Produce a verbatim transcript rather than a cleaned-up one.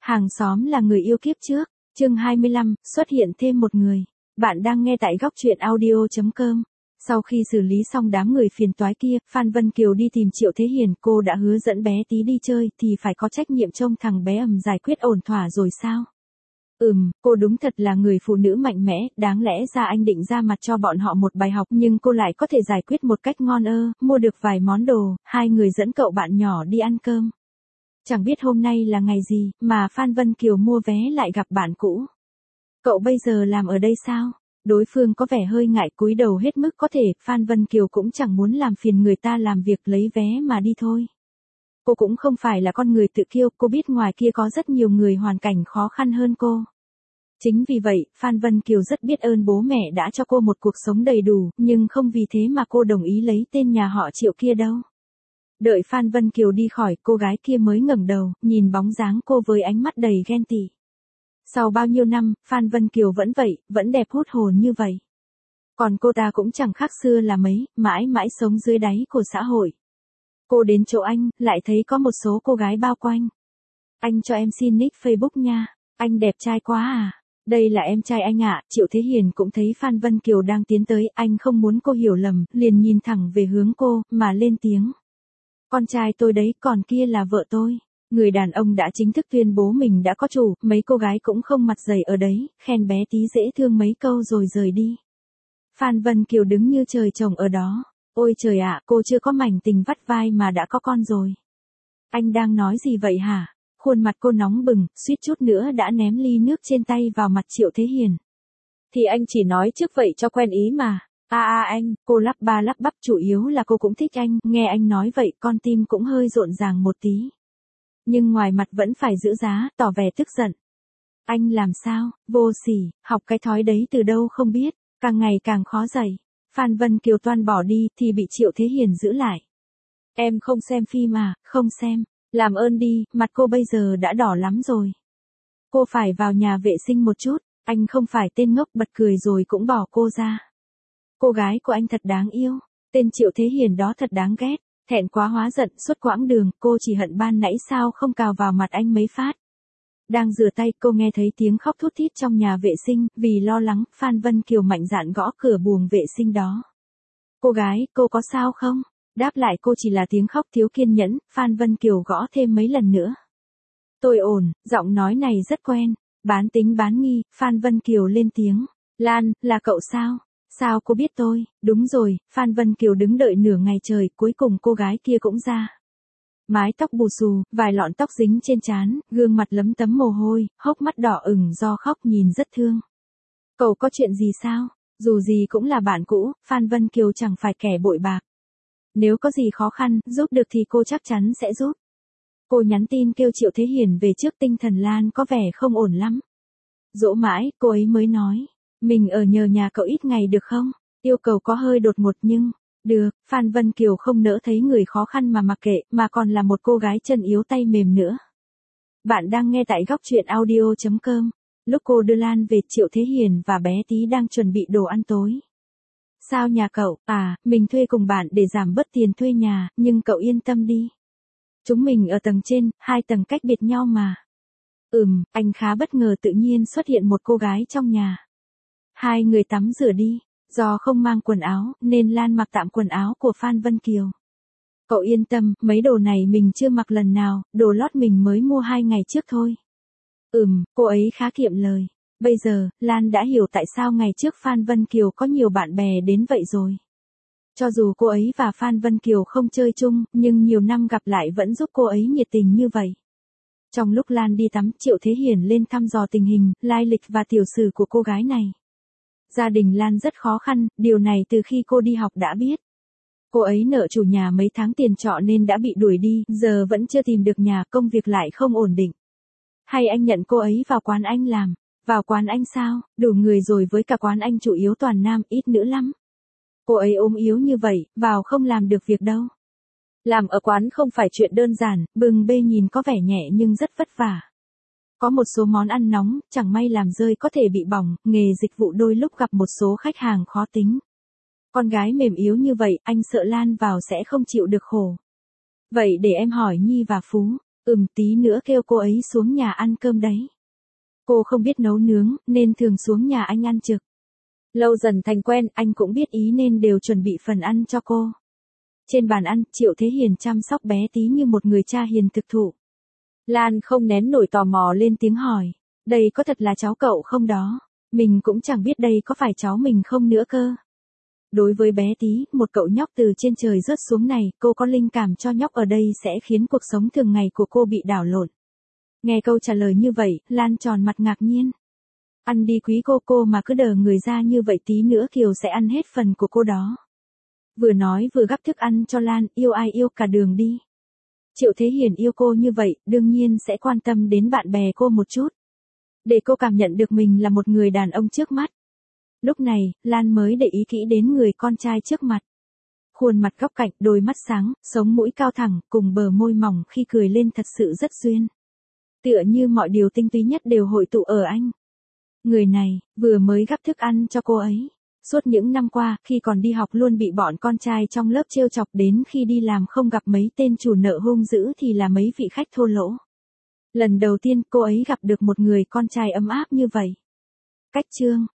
Hàng xóm là người yêu kiếp trước, chương hai mươi lăm, xuất hiện thêm một người. Bạn đang nghe tại góc truyện audio chấm com. Sau khi xử lý xong đám người phiền toái kia, Phan Vân Kiều đi tìm Triệu Thế Hiền, cô đã hứa dẫn bé tí đi chơi thì phải có trách nhiệm trông thằng bé ầm giải quyết ổn thỏa rồi sao? Ừm, cô đúng thật là người phụ nữ mạnh mẽ, đáng lẽ ra anh định ra mặt cho bọn họ một bài học nhưng cô lại có thể giải quyết một cách ngon ơ, mua được vài món đồ, hai người dẫn cậu bạn nhỏ đi ăn cơm. Chẳng biết hôm nay là ngày gì, mà Phan Vân Kiều mua vé lại gặp bạn cũ. Cậu bây giờ làm ở đây sao? Đối phương có vẻ hơi ngại cúi đầu hết mức có thể, Phan Vân Kiều cũng chẳng muốn làm phiền người ta làm việc lấy vé mà đi thôi. Cô cũng không phải là con người tự kiêu, cô biết ngoài kia có rất nhiều người hoàn cảnh khó khăn hơn cô. Chính vì vậy, Phan Vân Kiều rất biết ơn bố mẹ đã cho cô một cuộc sống đầy đủ, nhưng không vì thế mà cô đồng ý lấy tên nhà họ Triệu kia đâu. Đợi Phan Vân Kiều đi khỏi, cô gái kia mới ngẩng đầu, nhìn bóng dáng cô với ánh mắt đầy ghen tị. Sau bao nhiêu năm, Phan Vân Kiều vẫn vậy, vẫn đẹp hút hồn như vậy. Còn cô ta cũng chẳng khác xưa là mấy, mãi mãi sống dưới đáy của xã hội. Cô đến chỗ anh, lại thấy có một số cô gái bao quanh. Anh cho em xin nick Facebook nha, anh đẹp trai quá à. Đây là em trai anh ạ. Triệu Thế Hiền cũng thấy Phan Vân Kiều đang tiến tới, anh không muốn cô hiểu lầm, liền nhìn thẳng về hướng cô, mà lên tiếng. Con trai tôi đấy, còn kia là vợ tôi. Người đàn ông đã chính thức tuyên bố mình đã có chủ, mấy cô gái cũng không mặt dày ở đấy, khen bé tí dễ thương mấy câu rồi rời đi. Phan Vân Kiều đứng như trời trồng ở đó. Ôi trời ạ, cô chưa có mảnh tình vắt vai mà đã có con rồi. Anh đang nói gì vậy hả? Khuôn mặt cô nóng bừng, suýt chút nữa đã ném ly nước trên tay vào mặt Triệu Thế Hiền. Thì anh chỉ nói trước vậy cho quen ý mà. À à anh, cô lắp ba lắp bắp, chủ yếu là cô cũng thích anh, nghe anh nói vậy con tim cũng hơi rộn ràng một tí. Nhưng ngoài mặt vẫn phải giữ giá, tỏ vẻ tức giận. Anh làm sao, vô sỉ, học cái thói đấy từ đâu không biết, càng ngày càng khó dạy. Phan Vân Kiều toan bỏ đi thì bị Triệu Thế Hiền giữ lại. Em không xem phim à, không xem, làm ơn đi, mặt cô bây giờ đã đỏ lắm rồi. Cô phải vào nhà vệ sinh một chút, anh không phải tên ngốc, bật cười rồi cũng bỏ cô ra. Cô gái của anh thật đáng yêu, tên Triệu Thế Hiền đó thật đáng ghét, thẹn quá hóa giận, suốt quãng đường, cô chỉ hận ban nãy sao không cào vào mặt anh mấy phát. Đang rửa tay, cô nghe thấy tiếng khóc thút thít trong nhà vệ sinh, vì lo lắng, Phan Vân Kiều mạnh dạn gõ cửa buồng vệ sinh đó. Cô gái, cô có sao không? Đáp lại cô chỉ là tiếng khóc thiếu kiên nhẫn, Phan Vân Kiều gõ thêm mấy lần nữa. Tôi ổn, giọng nói này rất quen, bán tính bán nghi, Phan Vân Kiều lên tiếng. Lan, là cậu sao? Sao cô biết tôi? Đúng rồi, Phan Vân Kiều đứng đợi nửa ngày trời, cuối cùng cô gái kia cũng ra. Mái tóc bù xù, vài lọn tóc dính trên trán, gương mặt lấm tấm mồ hôi, hốc mắt đỏ ửng do khóc, nhìn rất thương. Cậu có chuyện gì sao? Dù gì cũng là bạn cũ, Phan Vân Kiều chẳng phải kẻ bội bạc. Nếu có gì khó khăn, giúp được thì cô chắc chắn sẽ giúp. Cô nhắn tin kêu Triệu Thế Hiền về trước, tinh thần Lan có vẻ không ổn lắm. Dỗ mãi, cô ấy mới nói. Mình ở nhờ nhà cậu ít ngày được không? Yêu cầu có hơi đột ngột nhưng... Được, Phan Vân Kiều không nỡ thấy người khó khăn mà mặc kệ, mà còn là một cô gái chân yếu tay mềm nữa. Bạn đang nghe tại góc truyện audio chấm com. Lúc cô đưa Lan về, Triệu Thế Hiền và bé tí đang chuẩn bị đồ ăn tối. Sao nhà cậu? À, mình thuê cùng bạn để giảm bớt tiền thuê nhà, nhưng cậu yên tâm đi. Chúng mình ở tầng trên, hai tầng cách biệt nhau mà. Ừm, anh khá bất ngờ tự nhiên xuất hiện một cô gái trong nhà. Hai người tắm rửa đi. Do không mang quần áo, nên Lan mặc tạm quần áo của Phan Vân Kiều. Cậu yên tâm, mấy đồ này mình chưa mặc lần nào, đồ lót mình mới mua hai ngày trước thôi. Ừm, cô ấy khá kiệm lời. Bây giờ, Lan đã hiểu tại sao ngày trước Phan Vân Kiều có nhiều bạn bè đến vậy rồi. Cho dù cô ấy và Phan Vân Kiều không chơi chung, nhưng nhiều năm gặp lại vẫn giúp cô ấy nhiệt tình như vậy. Trong lúc Lan đi tắm, Triệu Thế Hiền lên thăm dò tình hình, lai lịch và tiểu sử của cô gái này. Gia đình Lan rất khó khăn, điều này từ khi cô đi học đã biết. Cô ấy nợ chủ nhà mấy tháng tiền trọ nên đã bị đuổi đi, giờ vẫn chưa tìm được nhà, công việc lại không ổn định. Hay anh nhận cô ấy vào quán anh làm? Vào quán anh sao? Đủ người rồi, với cả quán anh chủ yếu toàn nam, ít nữ lắm. Cô ấy ốm yếu như vậy, vào không làm được việc đâu. Làm ở quán không phải chuyện đơn giản, bưng bê nhìn có vẻ nhẹ nhưng rất vất vả. Có một số món ăn nóng, chẳng may làm rơi có thể bị bỏng, nghề dịch vụ đôi lúc gặp một số khách hàng khó tính. Con gái mềm yếu như vậy, anh sợ Lan vào sẽ không chịu được khổ. Vậy để em hỏi Nhi và Phú, Ừm, tí nữa kêu cô ấy xuống nhà ăn cơm đấy. Cô không biết nấu nướng, nên thường xuống nhà anh ăn trực. Lâu dần thành quen, anh cũng biết ý nên đều chuẩn bị phần ăn cho cô. Trên bàn ăn, Triệu Thế Hiền chăm sóc bé tí như một người cha hiền thực thụ. Lan không nén nổi tò mò lên tiếng hỏi. Đây có thật là cháu cậu không đó? Mình cũng chẳng biết đây có phải cháu mình không nữa cơ. Đối với bé tí, một cậu nhóc từ trên trời rớt xuống này, cô có linh cảm cho nhóc ở đây sẽ khiến cuộc sống thường ngày của cô bị đảo lộn. Nghe câu trả lời như vậy, Lan tròn mặt ngạc nhiên. Ăn đi quý cô cô mà cứ đờ người ra như vậy tí nữa Kiều sẽ ăn hết phần của cô đó. Vừa nói vừa gắp thức ăn cho Lan, yêu ai yêu cả đường đi. Triệu Thế Hiền yêu cô như vậy, đương nhiên sẽ quan tâm đến bạn bè cô một chút. Để cô cảm nhận được mình là một người đàn ông trước mắt. Lúc này, Lan mới để ý kỹ đến người con trai trước mặt. Khuôn mặt góc cạnh, đôi mắt sáng, sống mũi cao thẳng, cùng bờ môi mỏng khi cười lên thật sự rất duyên. Tựa như mọi điều tinh túy nhất đều hội tụ ở anh. Người này, vừa mới gắp thức ăn cho cô ấy. Suốt những năm qua, khi còn đi học luôn bị bọn con trai trong lớp trêu chọc, đến khi đi làm không gặp mấy tên chủ nợ hung dữ thì là mấy vị khách thô lỗ. Lần đầu tiên cô ấy gặp được một người con trai ấm áp như vậy. Cách chương